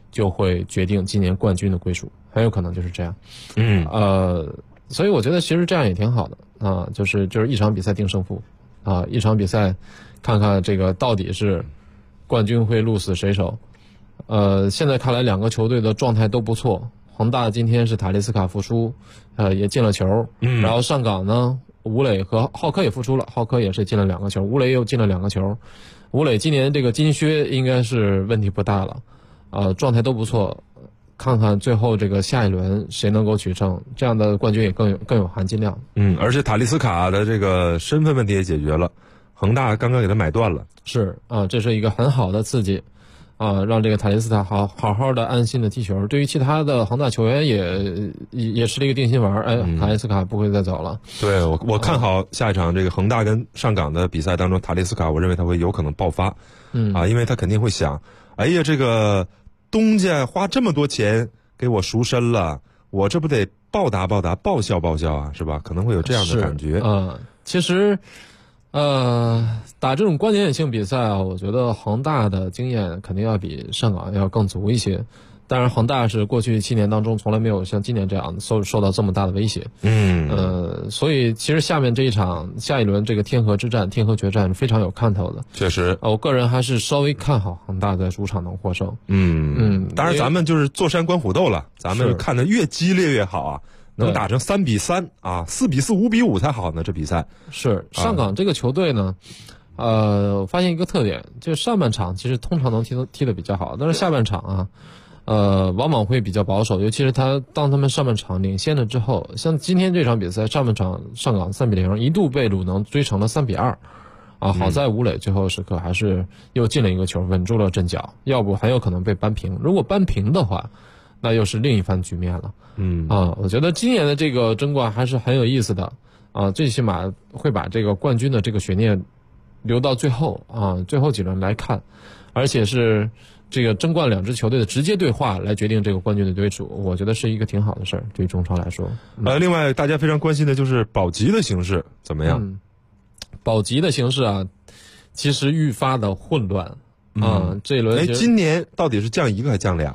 就会决定今年冠军的归属，很有可能就是这样。所以我觉得其实这样也挺好的啊，就是一场比赛定胜负啊，一场比赛看看这个到底是冠军会鹿死谁手。现在看来两个球队的状态都不错，恒大今天是塔利斯卡复出，也进了球，然后上港呢，吴磊和浩科也复出了，浩科也是进了2个球，吴磊又进了2个球。吴磊今年这个金靴应该是问题不大了，状态都不错。看看最后这个下一轮谁能够取胜，这样的冠军也更有含金量。而且塔利斯卡的这个身份问题也解决了，恒大刚刚给他买断了。是啊，这是一个很好的刺激啊，让这个塔利斯卡好好的安心的踢球。对于其他的恒大球员也是一个定心丸，塔利斯卡不会再走了。对，我看好下一场这个恒大跟上港的比赛当中，塔利斯卡我认为他会有可能爆发。因为他肯定会想，哎呀，这个东家花这么多钱给我赎身了，我这不得报答报答，报效报效啊，是吧？可能会有这样的感觉。其实打这种关键性比赛啊，我觉得恒大的经验肯定要比上港要更足一些。当然，恒大是过去7年当中从来没有像今年这样受到这么大的威胁。所以其实下面这一场下一轮这个天河之战、天河决战非常有看头的。确实，我个人还是稍微看好恒大在主场能获胜。当然咱们就是坐山观虎斗了，咱们看得越激烈越好啊。能打成3-3啊，4-4、5-5才好呢。这比赛是上港这个球队呢，我发现一个特点，就是上半场其实通常能踢得比较好，但是下半场往往会比较保守，尤其是当他们上半场领先了之后，像今天这场比赛上半场上港3-0，一度被鲁能追成了3-2，好在吴磊最后时刻还是又进了一个球，稳住了阵脚，要不很有可能被扳平。如果扳平的话，那又是另一番局面了。我觉得今年的这个争冠还是很有意思的最起码会把这个冠军的这个悬念留到最后最后几轮来看，而且是这个争冠2支球队的直接对话来决定这个冠军的归属，我觉得是一个挺好的事儿，对于中超来说。另外大家非常关心的就是保级的形势怎么样？保级的形势其实愈发的混乱这一轮今年到底是降1个还降2？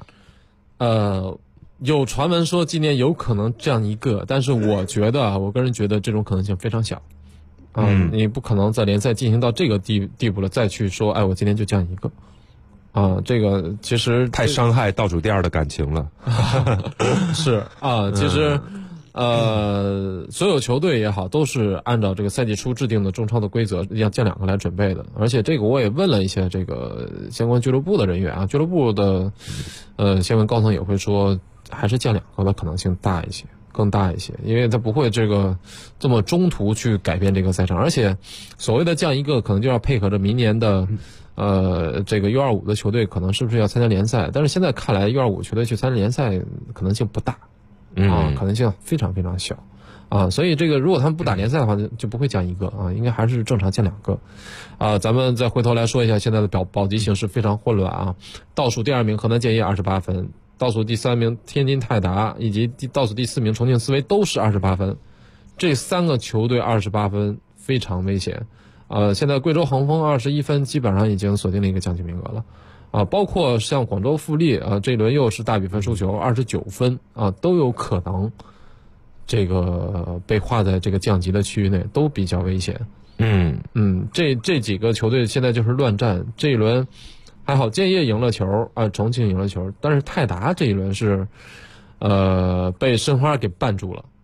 有传闻说今年有可能降1个，但是我个人觉得这种可能性非常小。你不可能在联赛进行到这个地步了，再去说，哎，我今年就降1个。这个其实太伤害倒数第2的感情了。是其实所有球队也好，都是按照这个赛季初制定的中超的规则，要降2个来准备的。而且这个我也问了一些这个相关俱乐部的人员俱乐部的相关高层也会说，还是降2个的可能性大一些，更大一些，因为他不会这么中途去改变这个赛程，而且所谓的降1个，可能就要配合着明年的这个 U25 的球队可能是不是要参加联赛，但是现在看来 U25 球队去参加联赛可能性不大。可能性非常非常小所以这个如果他们不打联赛的话，就不会降1个应该还是正常降2个咱们再回头来说一下现在的保级形势非常混乱倒数第2名河南建业28分，倒数第3名天津泰达以及倒数第4名重庆斯威都是28分，这3个球队28分非常危险现在贵州恒丰21分基本上已经锁定了一个降级名额了包括像广州富力这一轮又是大比分输球29分都有可能这个被划在这个降级的区域内，都比较危险。这几个球队现在就是乱战，这一轮还好建业赢了球重庆赢了球，但是泰达这一轮是被申花给绊住了。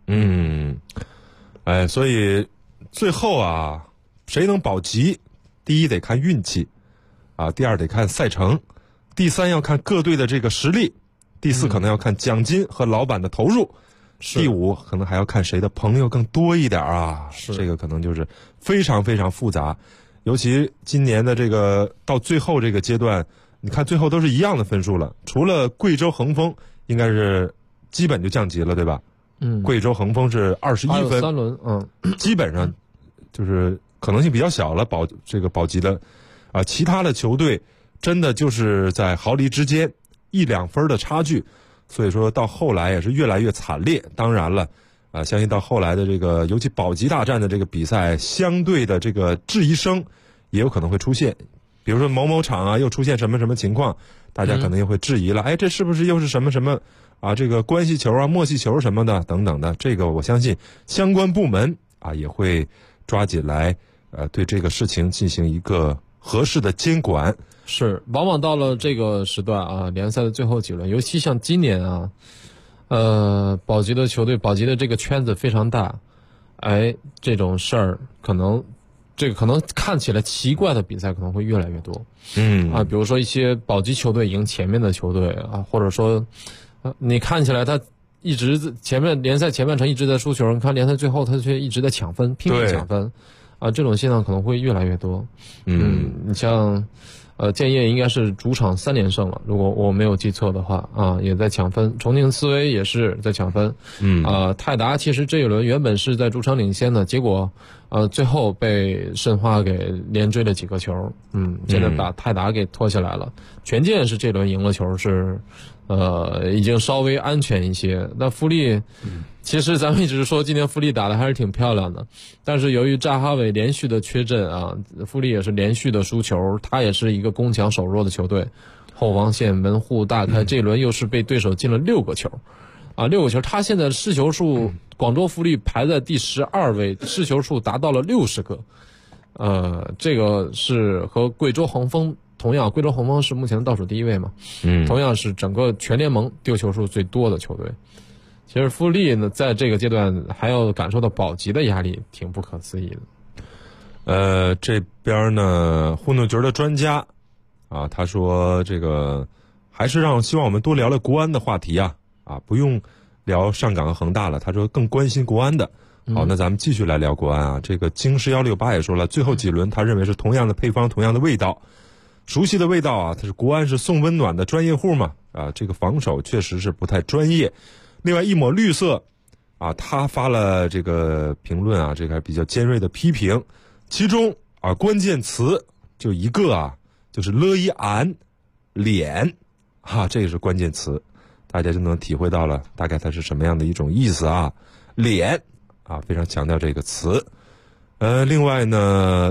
所以最后谁能保级，第一得看运气第2得看赛程，第3要看各队的这个实力，第4可能要看奖金和老板的投入，第5可能还要看谁的朋友更多一点这个可能就是非常非常复杂。尤其今年的这个到最后这个阶段，你看最后都是一样的分数了，除了贵州恒丰应该是基本就降级了，对吧？贵州恒丰是21分，3轮基本上就是可能性比较小了，保级的其他的球队真的就是在毫厘之间1-2分的差距，所以说到后来也是越来越惨烈。当然了相信到后来的这个尤其保级大战的这个比赛，相对的这个质疑声也有可能会出现，比如说某某场又出现什么什么情况， 大家可能又会质疑了，哎，这是不是又是什么什么啊？这个关系球啊、默契球什么的等等的，这个我相信相关部门啊也会抓紧来对这个事情进行一个合适的监管。 是，往往到了这个时段啊，联赛的最后几轮，尤其像今年啊，保级的球队，保级的这个圈子非常大，哎，这种事儿可能看起来奇怪的比赛可能会越来越多。比如说一些保级球队赢前面的球队啊，或者说，你看起来他一直前面联赛前半程一直在输球，你看联赛最后他却一直在抢分，拼命抢分，啊，这种现象可能会越来越多。你像。建业应该是主场3连胜了，如果我没有记错的话啊，也在抢分。重庆斯威也是在抢分。泰达其实这一轮原本是在主场领先的，结果最后被申花给连追了几个球。现在把泰达给拖下来了。权健是这轮赢了球，是已经稍微安全一些。那富力其实咱们一直说今年富力打的还是挺漂亮的，但是由于扎哈韦连续的缺阵啊，富力也是连续的输球，他也是一个攻强守弱的球队，后防线门户大开，这轮又是被对手进了6个球，6个球，他现在失球数，广州富力排在第12位，失球数达到了60个，这个是和贵州恒丰同样，贵州恒丰是目前的倒数第1位嘛，同样是整个全联盟丢球数最多的球队。其实富力呢，在这个阶段还要感受到保级的压力，挺不可思议的。这边呢，糊弄局的专家啊，他说这个还是希望我们多聊聊国安的话题啊，不用聊上港和恒大了。他说更关心国安的。好，那咱们继续来聊国安啊。这个京师168也说了，最后几轮他认为是同样的配方，同样的味道，熟悉的味道啊。他是国安是送温暖的专业户嘛，这个防守确实是不太专业。另外一抹绿色啊，他发了这个评论啊，这个还比较尖锐的批评，其中啊关键词就一个啊，就是勒一安脸这个是关键词，大家就能体会到了大概它是什么样的一种意思啊，脸啊，非常强调这个词。另外呢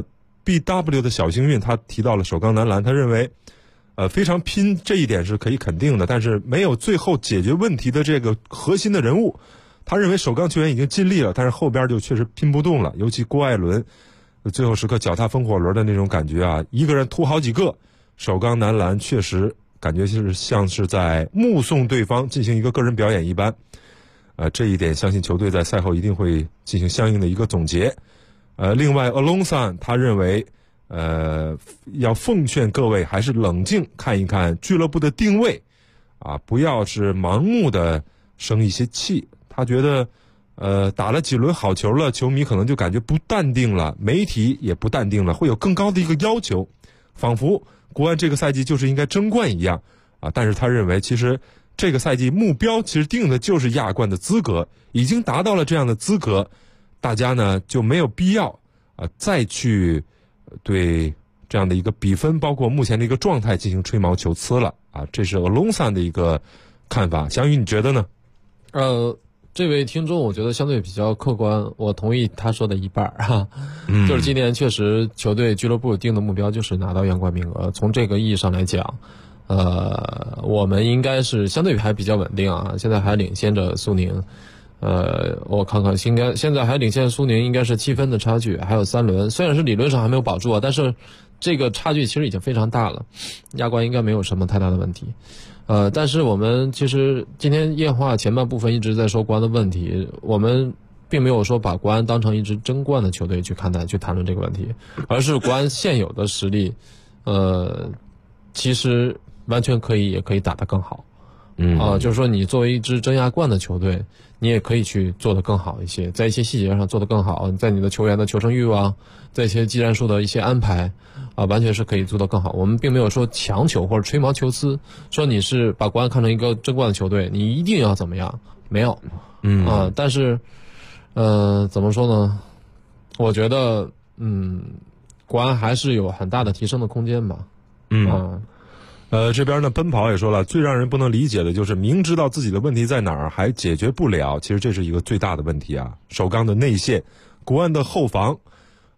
BW 的小幸运他提到了首钢男篮，他认为非常拼，这一点是可以肯定的，但是没有最后解决问题的这个核心的人物。他认为首钢球员已经尽力了，但是后边就确实拼不动了，尤其郭艾伦最后时刻脚踏风火轮的那种感觉啊，一个人突好几个。首钢男篮确实感觉是像是在目送对方进行一个个人表演一般。这一点相信球队在赛后一定会进行相应的一个总结。另外 Alonso 他认为要奉劝各位还是冷静看一看俱乐部的定位啊，不要是盲目的生一些气。他觉得打了几轮好球了，球迷可能就感觉不淡定了，媒体也不淡定了，会有更高的一个要求，仿佛国安这个赛季就是应该争冠一样啊。但是他认为其实这个赛季目标其实定的就是亚冠的资格，已经达到了这样的资格，大家呢就没有必要再去对这样的一个比分包括目前的一个状态进行吹毛求疵了啊。这是Alonso的一个看法，翔宇你觉得呢？ 这位听众我觉得相对比较客观，我同意他说的一半哈。就是今年确实球队俱乐部定的目标就是拿到亚冠名额，从这个意义上来讲我们应该是相对还比较稳定啊，现在还领先着苏宁。我看看现在还领先苏宁应该是7分的差距，还有3轮，虽然是理论上还没有保住啊，但是这个差距其实已经非常大了，亚冠应该没有什么太大的问题。但是我们其实今天夜话前半部分一直在说国安的问题，我们并没有说把国安当成一支争冠的球队去看待去谈论这个问题，而是国安现有的实力其实完全也可以打得更好。就是说你作为一支争亚冠的球队，你也可以去做得更好一些，在一些细节上做得更好，在你的球员的求胜欲望，在一些技战术的一些安排完全是可以做得更好。我们并没有说强求或者吹毛求疵，说你是把国安看成一个争冠的球队，你一定要怎么样，没有。但是怎么说呢，我觉得国安还是有很大的提升的空间吧。 这边呢奔跑也说了，最让人不能理解的就是明知道自己的问题在哪儿还解决不了，其实这是一个最大的问题啊。首钢的内线，国安的后防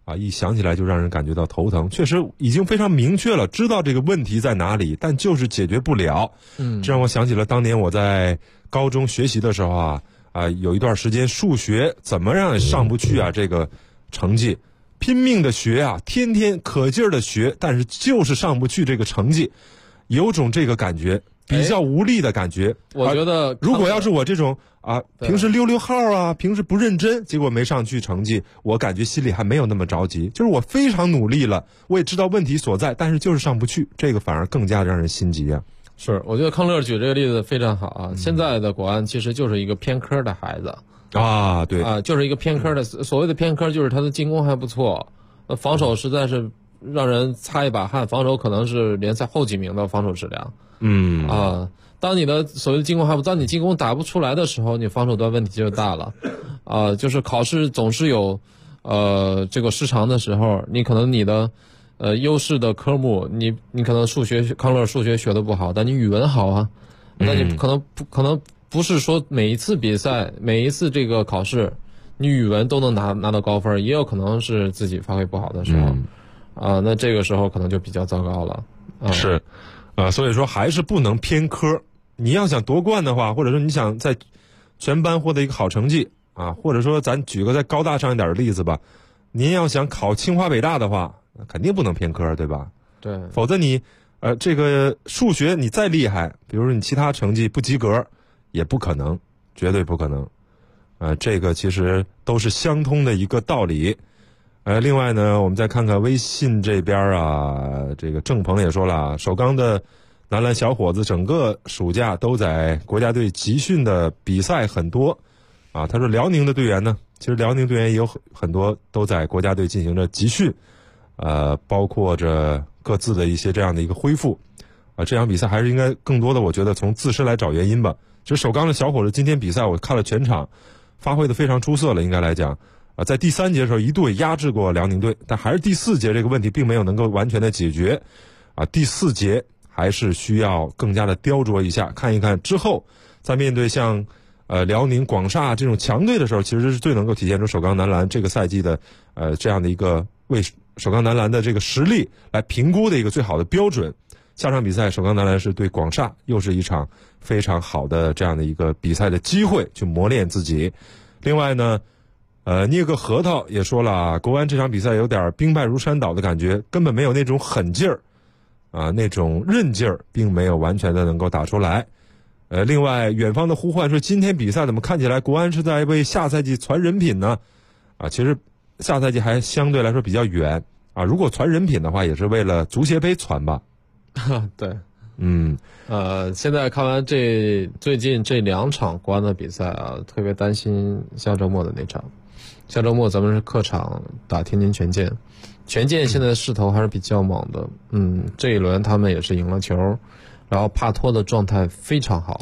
啊，一想起来就让人感觉到头疼。确实已经非常明确了，知道这个问题在哪里，但就是解决不了。这让我想起了当年我在高中学习的时候有一段时间数学怎么样也上不去这个成绩，拼命的学天天可劲儿的学，但是就是上不去这个成绩，有种这个感觉，比较无力的感觉。 我觉得如果要是我这种平时溜号平时不认真，结果没上去成绩，我感觉心里还没有那么着急。就是我非常努力了，我也知道问题所在，但是就是上不去，这个反而更加让人心急啊。 是，我觉得康乐举这个例子非常好现在的国安其实就是一个偏科的孩子对就是一个偏科的，所谓的偏科就是他的进攻还不错，防守实在是让人擦一把汗，防守可能是联赛后几名的防守质量。当你的所谓的进攻还不，当你进攻打不出来的时候，你防守端问题就大了。就是考试总是有这个失常的时候，你可能你的优势的科目，你可能康乐数学学得不好，但你语文好那你可能不是说每一次比赛每一次这个考试你语文都能拿到高分，也有可能是自己发挥不好的时候那这个时候可能就比较糟糕了。 是所以说还是不能偏科。你要想夺冠的话，或者说你想在全班获得一个好成绩或者说咱举个再高大上一点的例子吧，您要想考清华北大的话，肯定不能偏科，对吧？ 对， 否则你这个数学你再厉害，比如说你其他成绩不及格，也不可能，绝对不可能。这个其实都是相通的一个道理。另外呢，我们再看看微信这边这个郑鹏也说了，首钢的男篮小伙子整个暑假都在国家队集训的比赛很多他说辽宁的队员呢，其实辽宁队员也有很多都在国家队进行着集训，包括着各自的一些这样的一个恢复这场比赛还是应该更多的我觉得从自身来找原因吧。其实首钢的小伙子今天比赛我看了全场，发挥的非常出色了，应该来讲在第3节的时候一度也压制过辽宁队，但还是第4节这个问题并没有能够完全的解决第4节还是需要更加的雕琢一下，看一看之后在面对像辽宁、广厦这种强队的时候，其实是最能够体现出首钢男篮这个赛季的这样的一个为首钢男篮的这个实力来评估的一个最好的标准。下场比赛首钢男篮是对广厦，又是一场非常好的这样的一个比赛的机会去磨练自己。另外呢捏个核桃也说了国安这场比赛有点兵败如山倒的感觉，根本没有那种狠劲儿那种韧劲儿并没有完全的能够打出来。另外远方的呼唤说今天比赛怎么看起来国安是在为下赛季传人品呢其实下赛季还相对来说比较远如果传人品的话也是为了足协杯传吧。 对现在看完最近这2场国安的比赛特别担心下周末的那场。下周末咱们是客场打天津权健，权健现在势头还是比较猛的这一轮他们也是赢了球，然后帕托的状态非常好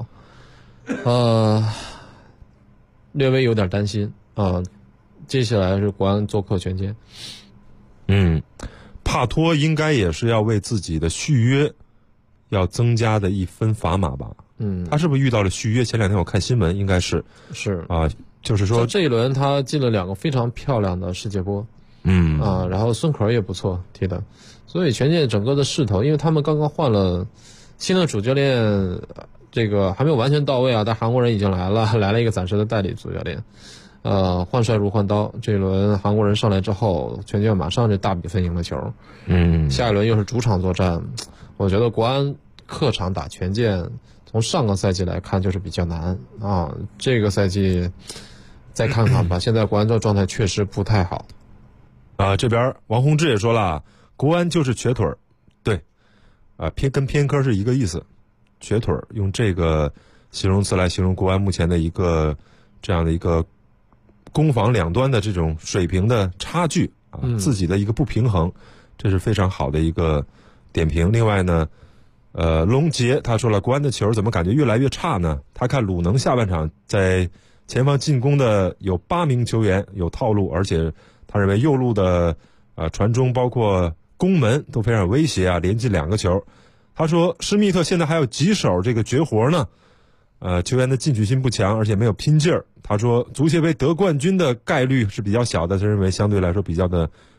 略微有点担心接下来是国安做客权健。 帕托应该也是要为自己的续约要增加的一分砝码吧。他是不是遇到了续约？前2天我看新闻应该是就是说这一轮他进了2个非常漂亮的世界波然后孙可也不错踢的，所以权健整个的势头，因为他们刚刚换了新的主教练，这个还没有完全到位但韩国人已经来了一个暂时的代理主教练换帅如换刀。这一轮韩国人上来之后，权健马上就大比分赢了球下一轮又是主场作战，我觉得国安客场打权健从上个赛季来看就是比较难这个赛季再看看吧。现在国安这状态确实不太好这边王洪志也说了，国安就是瘸腿儿，对跟偏科是一个意思，瘸腿儿用这个形容词来形容国安目前的一个这样的一个攻防两端的这种水平的差距自己的一个不平衡，这是非常好的一个点评。另外呢龙杰他说了，国安的球怎么感觉越来越差呢？他看鲁能下半场在前方进攻的有8名球员有套路，而且他认为右路的传中包括攻门都非常有威胁连进2个球。他说施密特现在还有几手这个绝活呢球员的进取心不强，而且没有拼劲儿。他说足协杯得冠军的概率是比较小的，他认为相对来说比较的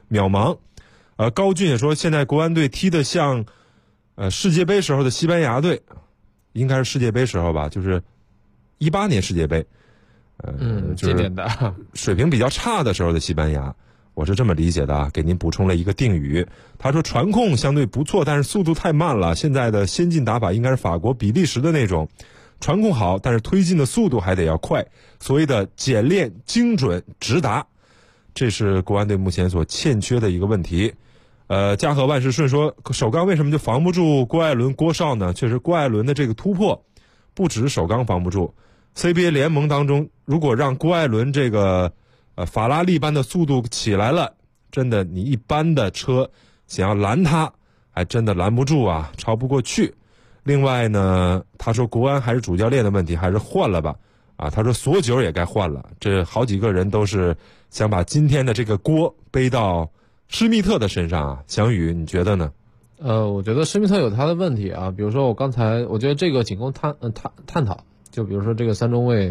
渺茫。高俊也说，现在国安队踢得像世界杯时候的西班牙队，应该是世界杯时候吧，就是18年世界杯，就是水平比较差的时候的西班牙，我是这么理解的啊，给您补充了一个定语。他说传控相对不错，但是速度太慢了，现在的先进打法应该是法国、比利时的那种，传控好，但是推进的速度还得要快，所谓的简练、精准、直达，这是国安队目前所欠缺的一个问题。嘉禾万事顺说，首钢为什么就防不住郭艾伦、郭少呢？确实，郭艾伦的这个突破不止首钢防不住。CBA 联盟当中，如果让郭艾伦这个法拉利般的速度起来了，真的你一般的车想要拦他，还真的拦不住啊，超不过去。另外呢，他说国安还是主教练的问题，还是换了吧。他说索九也该换了。这好几个人都是想把今天的这个锅背到施密特的身上啊。翔宇，你觉得呢？ 我觉得施密特有他的问题啊，比如说我觉得这个仅供探讨。就比如说这个三中卫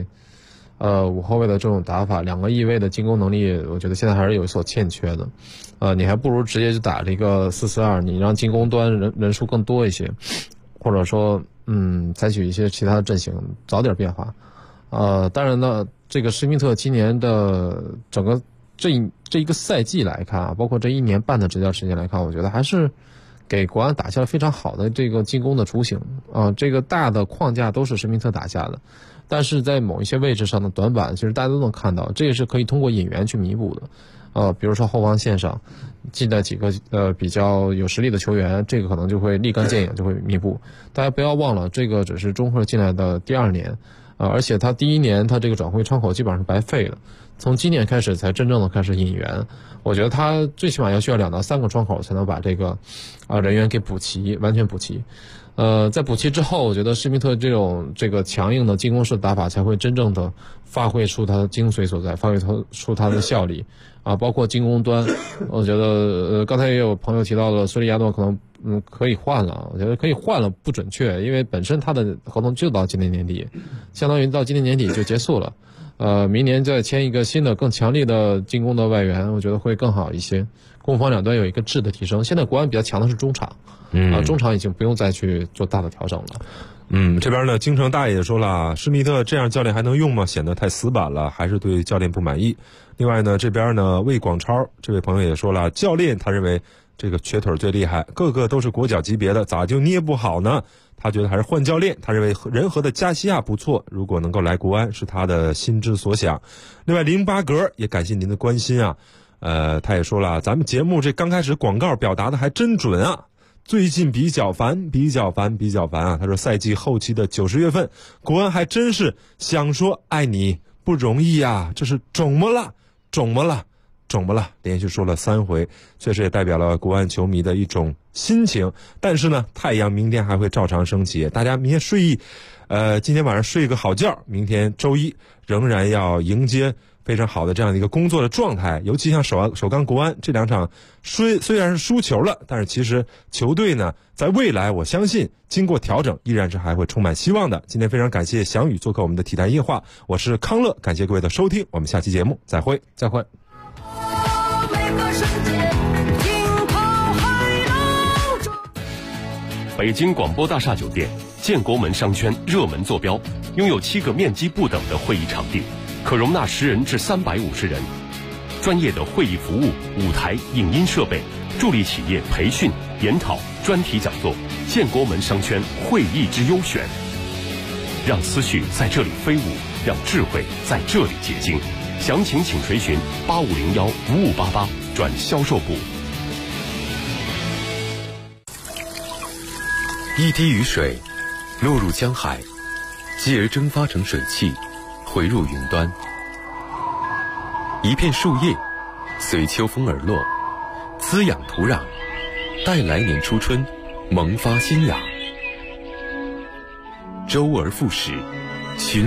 ，5后卫的这种打法，2个翼位的进攻能力，我觉得现在还是有所欠缺的。你还不如直接就打了一个4-4-2，你让进攻端人数更多一些，或者说采取一些其他的阵型，早点变化。当然呢，这个施密特今年的整个这一个赛季来看啊，包括这1年半的执教时间来看，我觉得还是给国安打下了非常好的这个进攻的雏形这个大的框架都是施密特打下的，但是在某一些位置上的短板，其实大家都能看到，这也是可以通过引援去弥补的。比如说后防线上进来几个比较有实力的球员，这个可能就会立竿见影，就会弥补。大家不要忘了，这个只是中赫进来的第2年而且他第1年他这个转会窗口基本上是白费了，从今年开始才真正的开始引援。我觉得他最起码要需要2到3个窗口才能把这个人员给补齐，完全补齐。在补齐之后，我觉得施密特这个强硬的进攻式打法才会真正的发挥出它的精髓所在，发挥出它的效力包括进攻端，我觉得刚才也有朋友提到了索里亚诺可能可以换了，我觉得可以换了不准确，因为本身他的合同就到今年年底，相当于到今年年底就结束了。明年再签一个新的更强力的进攻的外援，我觉得会更好一些，攻防两端有一个质的提升。现在国安比较强的是中场，中场已经不用再去做大的调整了。 这边呢，京城大爷也说了，施密特这样教练还能用吗？显得太死板了，还是对教练不满意。另外呢，这边呢，魏广超这位朋友也说了，教练他认为这个瘸腿最厉害，个个都是国脚级别的，咋就捏不好呢？他觉得还是换教练，他认为仁和的加西亚不错，如果能够来国安是他的心之所想。另外林巴格也感谢您的关心啊，他也说了，咱们节目这刚开始广告表达的还真准啊，最近比较烦啊。他说赛季后期的90月份，国安还真是想说爱你不容易啊，这是肿么了，连续说了3回，确实也代表了国安球迷的一种心情。但是呢，太阳明天还会照常升起，大家明天今天晚上睡个好觉，明天周一仍然要迎接非常好的这样的一个工作的状态。尤其像首钢国安这2场虽然是输球了，但是其实球队呢在未来我相信经过调整依然是还会充满希望的。今天非常感谢翔宇做客我们的体坛夜话，我是康乐，感谢各位的收听，我们下期节目再会。 北京广播大厦酒店建国门商圈热门坐标，拥有7个面积不等的会议场地，可容纳10人至350人，专业的会议服务、舞台、影音设备，助力企业培训、研讨、专题讲座。建国门商圈会议之优选，让思绪在这里飞舞，让智慧在这里结晶。详情请垂询85015588转销售部。 一滴雨水落入江海，继而蒸发成水汽，回入云端。一片树叶随秋风而落，滋养土壤，待来年初春萌发新芽。周而复始，